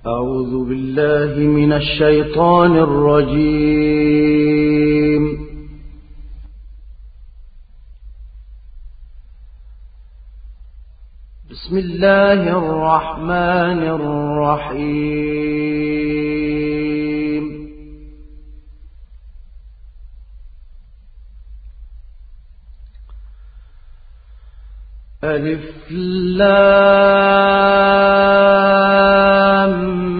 أعوذ بالله من الشيطان الرجيم. بسم الله الرحمن الرحيم. ألف لام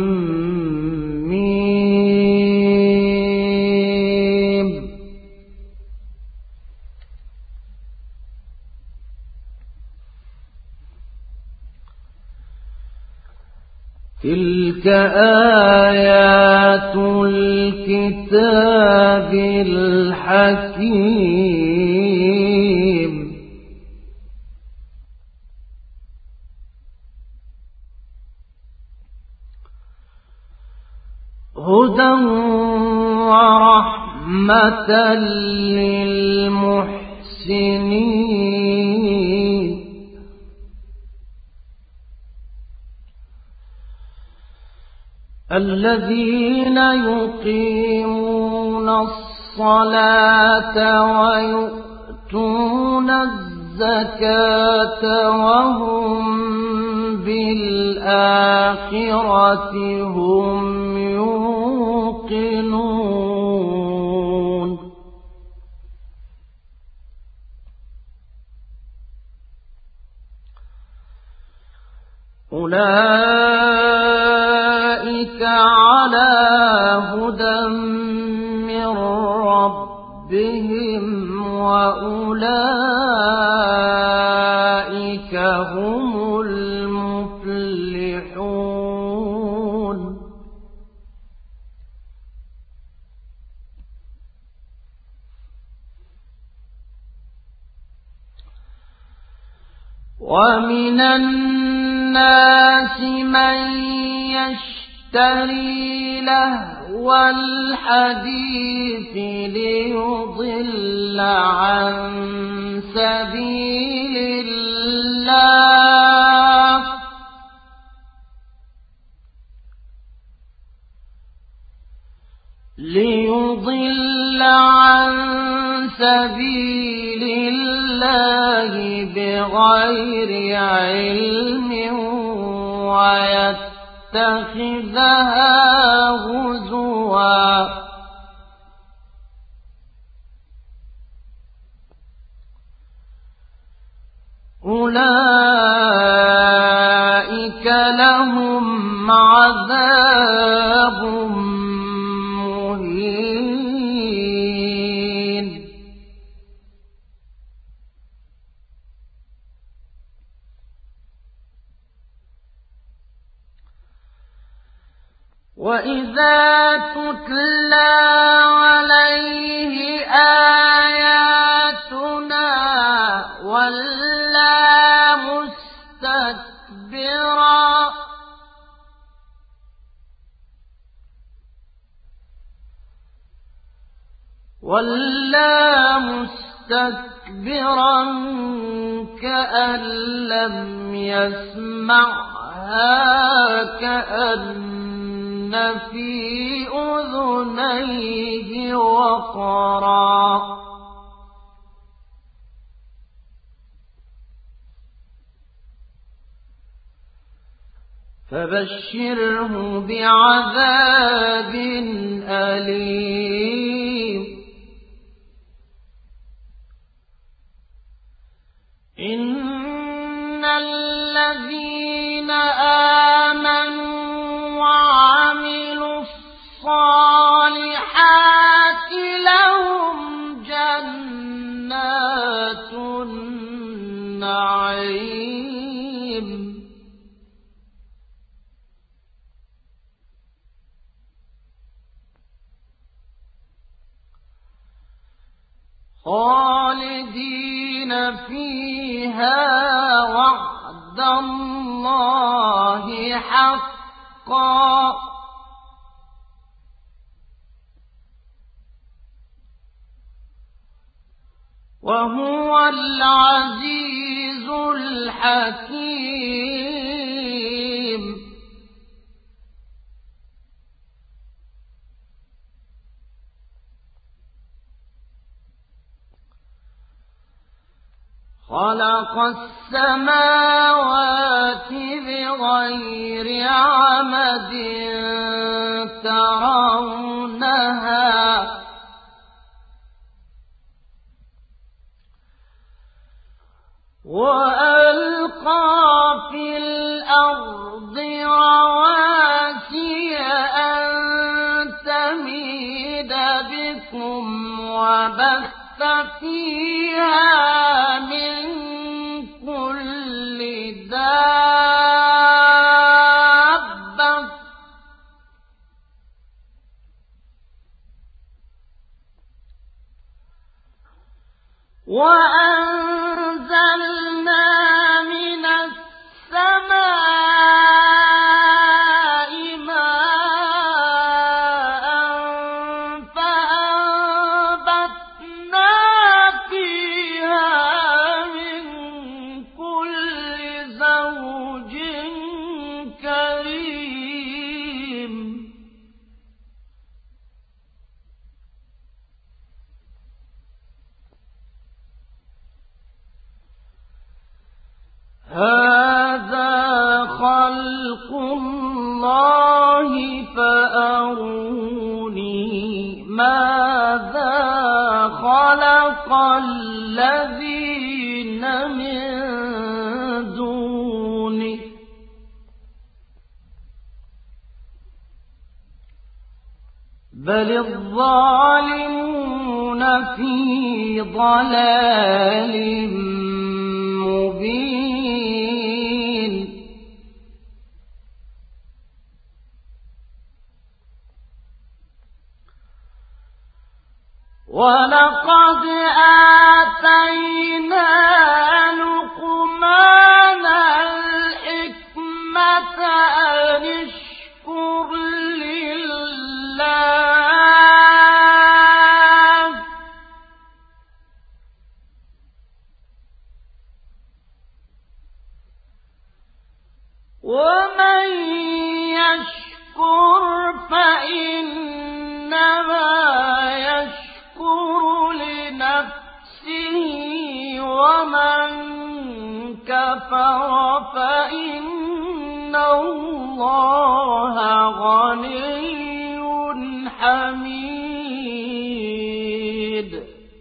ميم. تلك آيات الكتاب الحكيم. هدى ورحمة للمحسنين. الذين يقيمون الصلاة ويؤتون الزكاة وهم بالآخرة هم يوقنون. أولئك على هدى من ربهم وأولئك هم المفلحون. ومن الناس من يشتري لهو الحديث ليضل عن سبيل الله بغير علم ويتخذها هزوا. أولئك لهم عذاب مهين. وإذا تتلى عليه آياتنا ولى مستكبرا كأن لم يسمعها كأن في أذنيه وقرا. فبشره بعذاب أليم. إن الذين آمنوا وعملوا الصالحات لهم جنات النعيم. خالدين فيها وعد الله حقا وهو العزيز الحكيم. خلق السماوات بغير عمد ترونها وألقى في الأرض رواسي أن تميد بكم وبث فيها من كل دابة وأنزلنا من السماء ماء فأنبتنا فيها من كل زوج كريم هذا خلق الله فأروني ماذا خلق الذين من دونه بل الظالمون في ضلال مبين ولقد آتينا لقمان الحكمة أن اشكر لله ومن يشكر فإنما يشكر لنفسه ومن كفر فإن الله غني حميد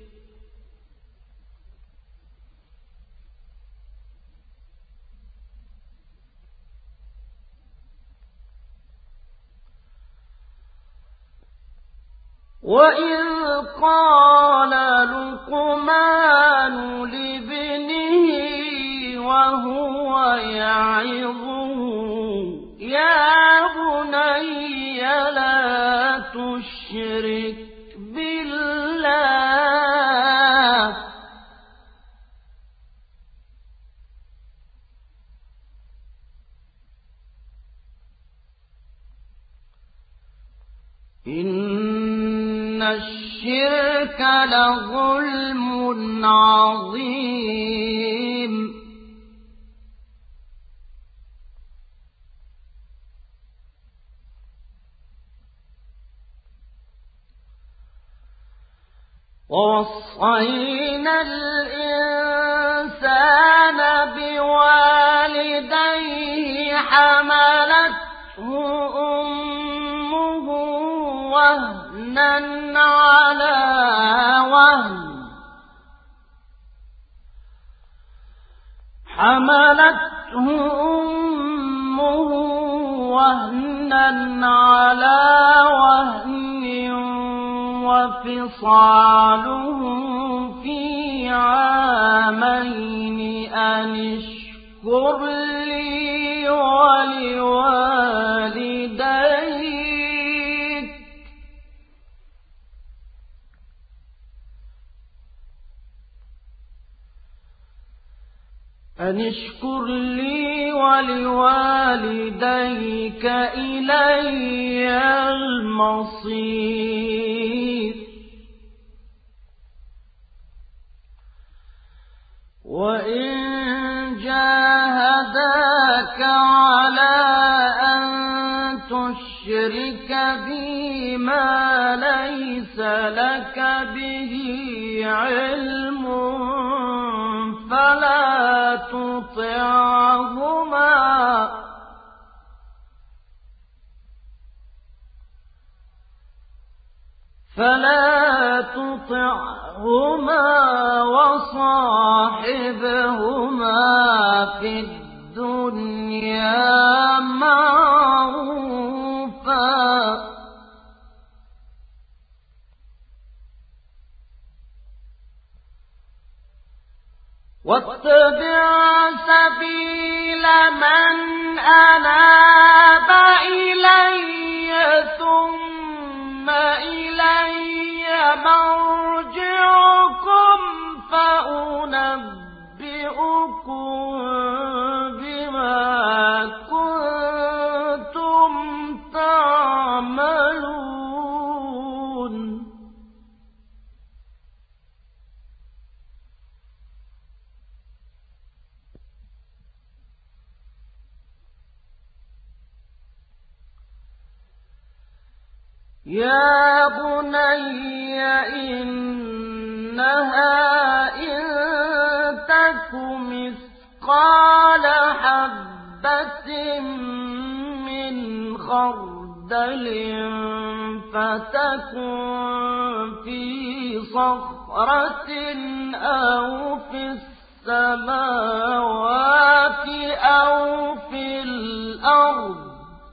وإذ قال لقمان لابنه وهو يعظه يا بني لا تشرك بالله إن الشرك لظلم عظيم ووصينا الإنسان بوالديه حملته أمه وهنا على وهن حملته أمه وهنا على وهن وفصاله في عامين أن اشكر لي ولوالديك إلي المصير وإن جاهداك على أن تشرك بي ما ليس لك به علم فلا تطعهما وصاحبهما في الدنيا معروفا واتبع سبيل من أناب إلي ثم إلي مرجعكم فأنبئكم بما كنتم تعملون يا بني إنها إن تك مثقال حبة من خردل فتكن في صخرة أو في السماوات أو في الأرض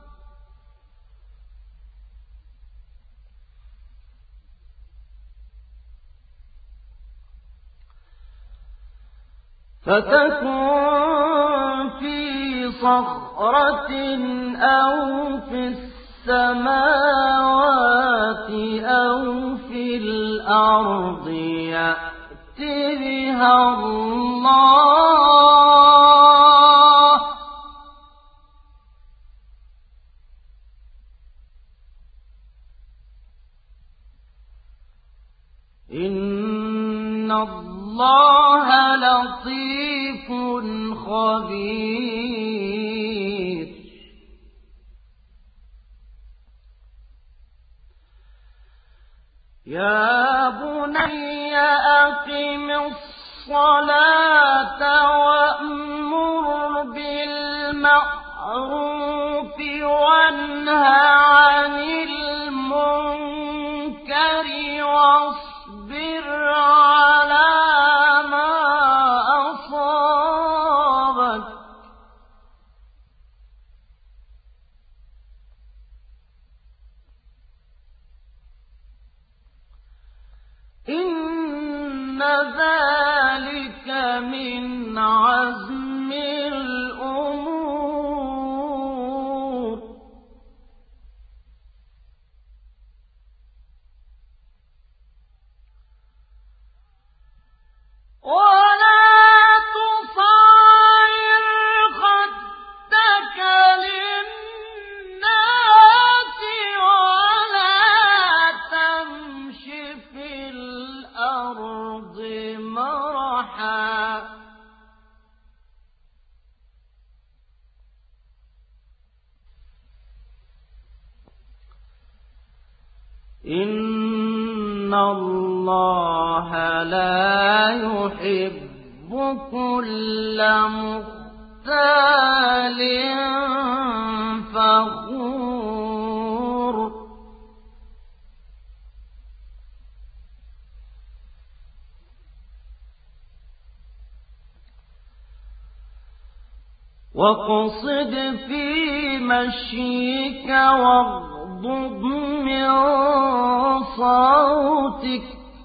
فتكن في صخرة أو في السماوات أو في الأرض يأت بها الله إن الله لطيف خبير يا بني أقم الصلاة وأمر بالمعروف وانه عن المنكر واصبر على ما أصابك إن ذلك من عزم الأمور ولا تصعر خدك للناس ولا تمش في الأرض مرحا إن الله لا يحب كل مختال فخور واقصد في مشيك واغضض من صوتك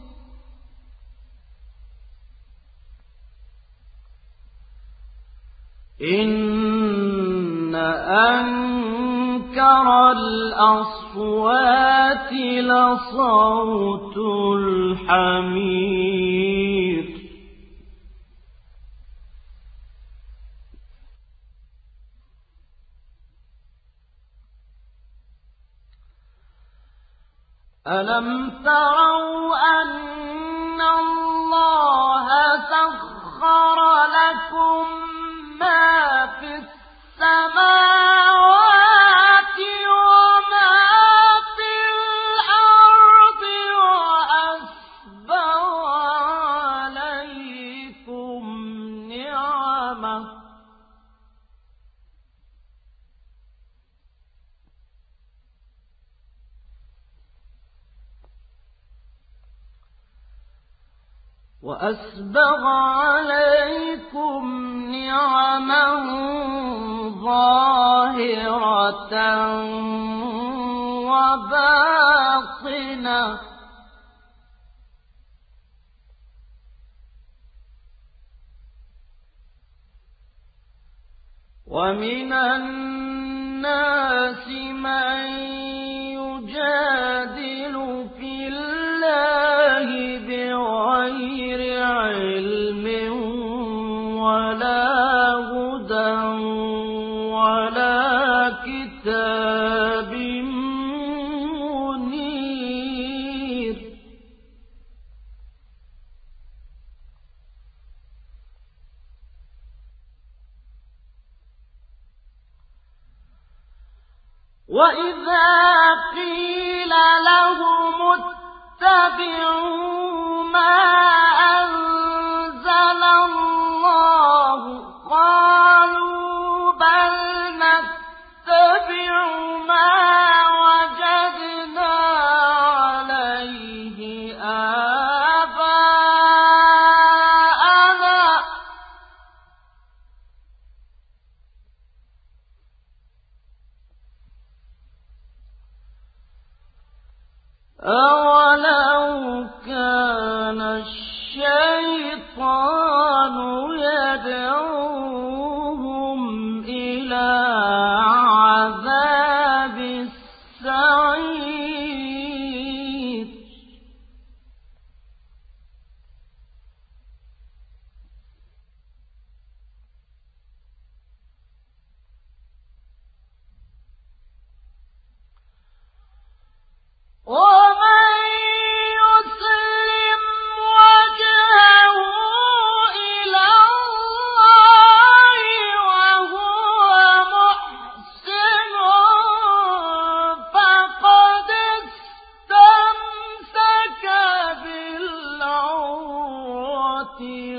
إن أنكر الأصوات لصوت الحمير ألم تروا أن الله سخر لكم ما في السماوات وما في الأرض وأسبغ عليكم وأسبغ عليكم نعمه ظاهرة وباطنة ومن الناس من يجادل في الله بغير علم ولا هدى ولا كتاب منير وإذا قيل لهم اتبعوا ما أنزل الله قالوا بل نتبع ما وجدنا عليه آباءنا أولو كان الشيطان يدعوهم إلى عذاب السعير ومن يسلم وجهه إلى الله وهو محسن فقد استمسك بالعروة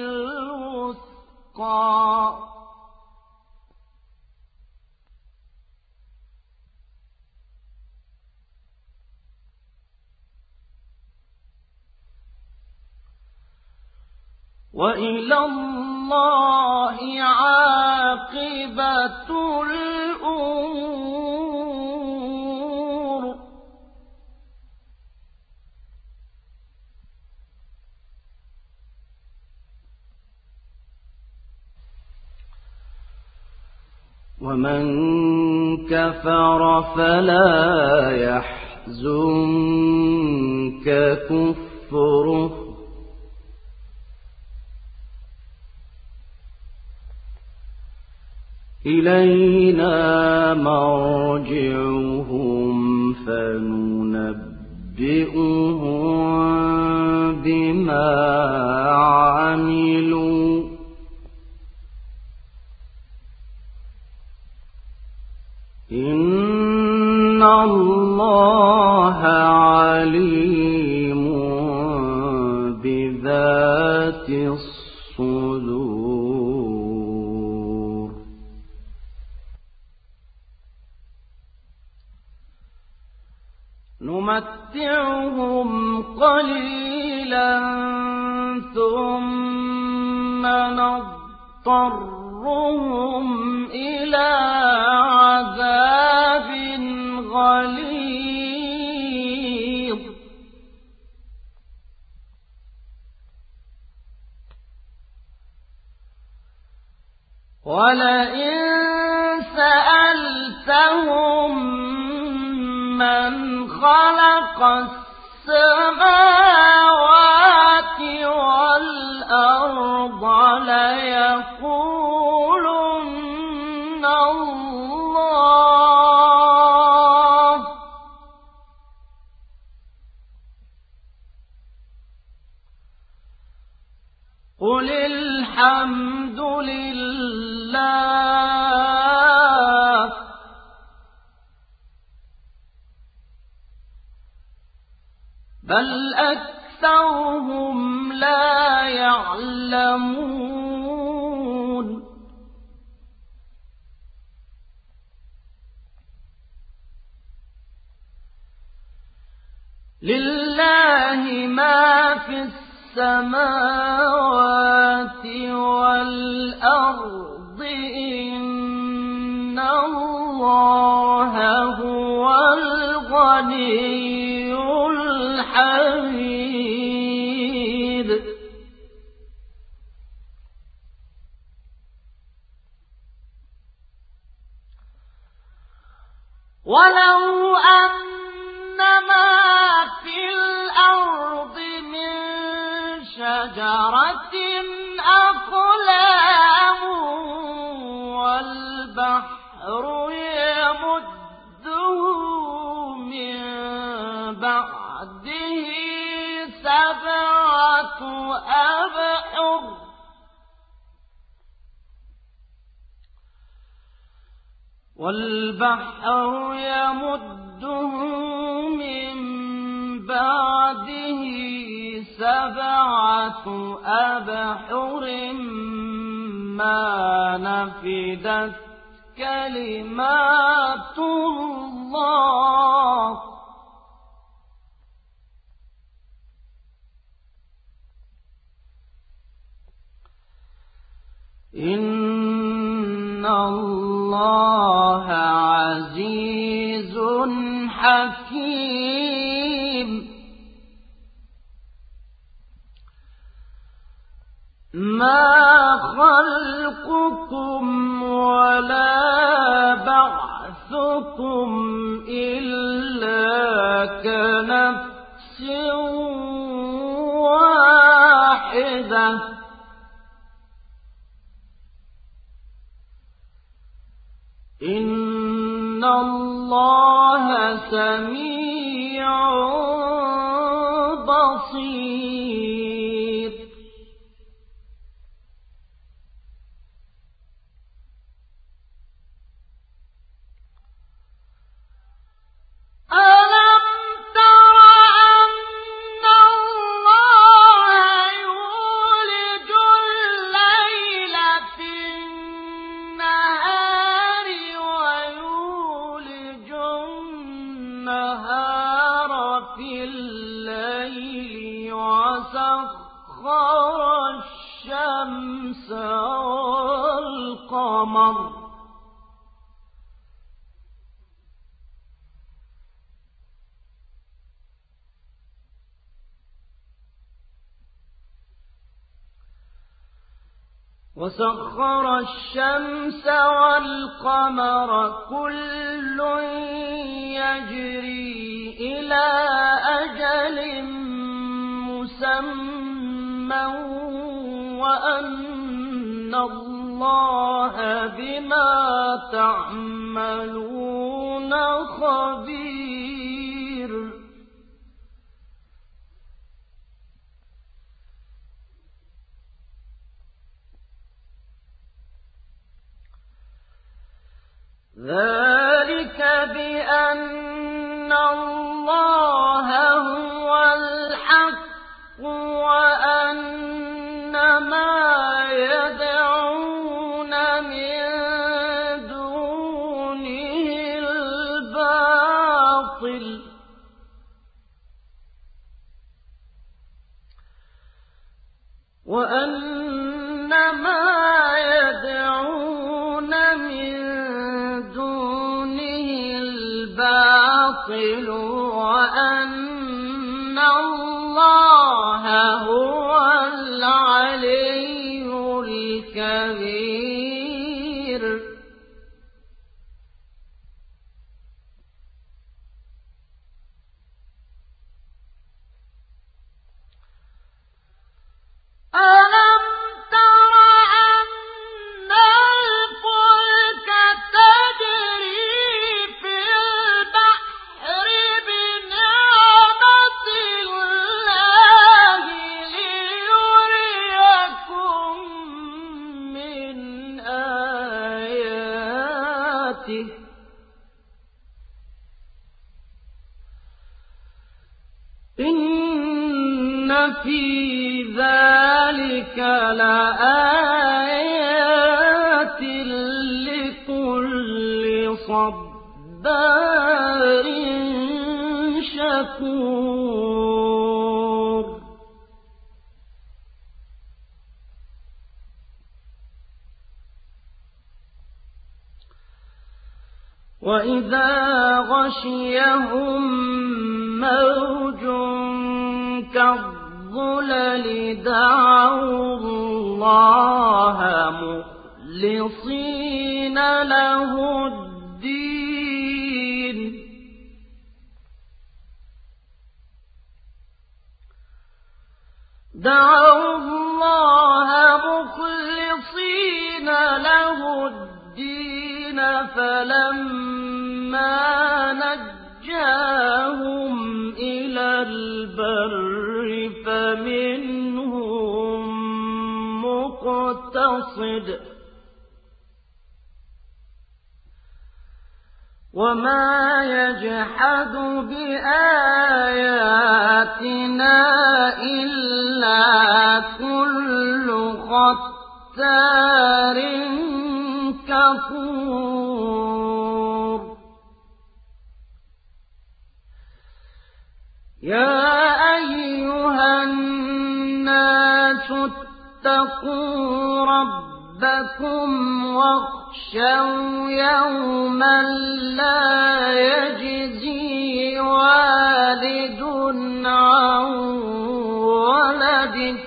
الوثقى وإلى الله عاقبة الأمور ومن كفر فلا يحزنك كفره إلينا مرجعهم فننبئهم بما عملوا إن الله عليم بذات الصدور نمتعهم قليلا ثم نضطرهم إلى عذاب غليظ ولئن سألتهم من خلق السماوات والأرض ليقولن الله قل الحمد لله بل أكثرهم لا يعلمون لله ما في السماوات والأرض إن الله هو الغني الحميد ولو أن ما في الأرض من شجرة أقلام والبحر يمده من بعده سبعة أبحر ما نفدت كلمات الله إن الله عزيز حكيم ما خلقكم ولا بعثكم إلا كنفس واحدة إن الله سميع بصير ألم تر أن الله يولج الليل في النهار ويولج النهار في الليل وسخر الشمس والقمر كل يجري إلى أجل مسمى وأن الله بما تعملون خبير ذلك بأن الله هو الحق وأن ما يدعون من دونه الباطل وأن الله هو العلي الكبير ألم تر أن الفلك تجري في البحر بنعمة الله ليريكم من آياته إن في ذلك لآيات لكل صبار شكور وإذا غشيهم موج كالظلل دعوا الله مخلصين له الدين فلما نجاهم إلى البر فمنهم مقتصد وما يجحد بآياتنا إلا كل ختار كفور يا أيها الناس اتقوا ربكم واخشوا يوما لا يجزي والد عن ولده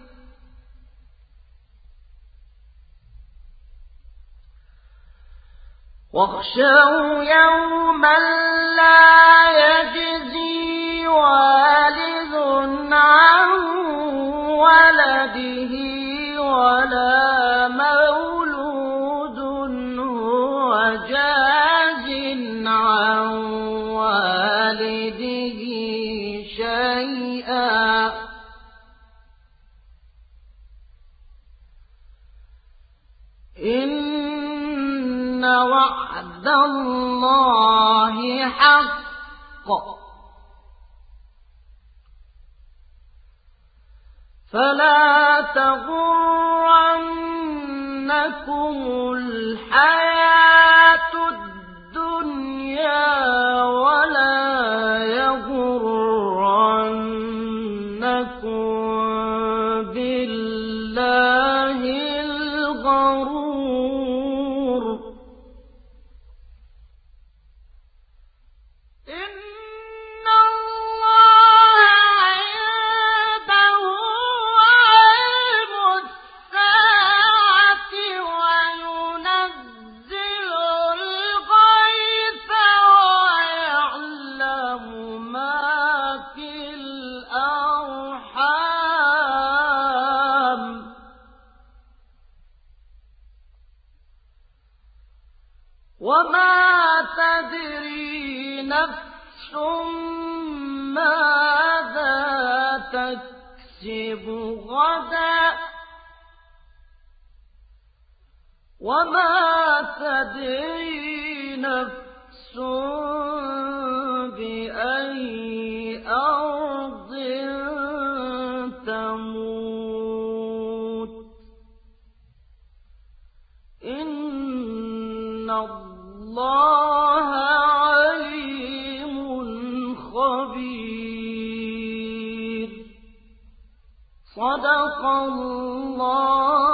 عن ولده ولا مولود هو جاز عن والده شيئا إن وعد الله حق فلا تغرنكم الحياة الدنيا ولا يغرنكم بالله الغرور إن الله عنده علم الساعة وينزل الغيث ويعلم ما في الأرحام وما تدري نفس ماذا تكسب غدا وما تدري نفس بأي أرض تموت إن الله عليم خبير صدق الله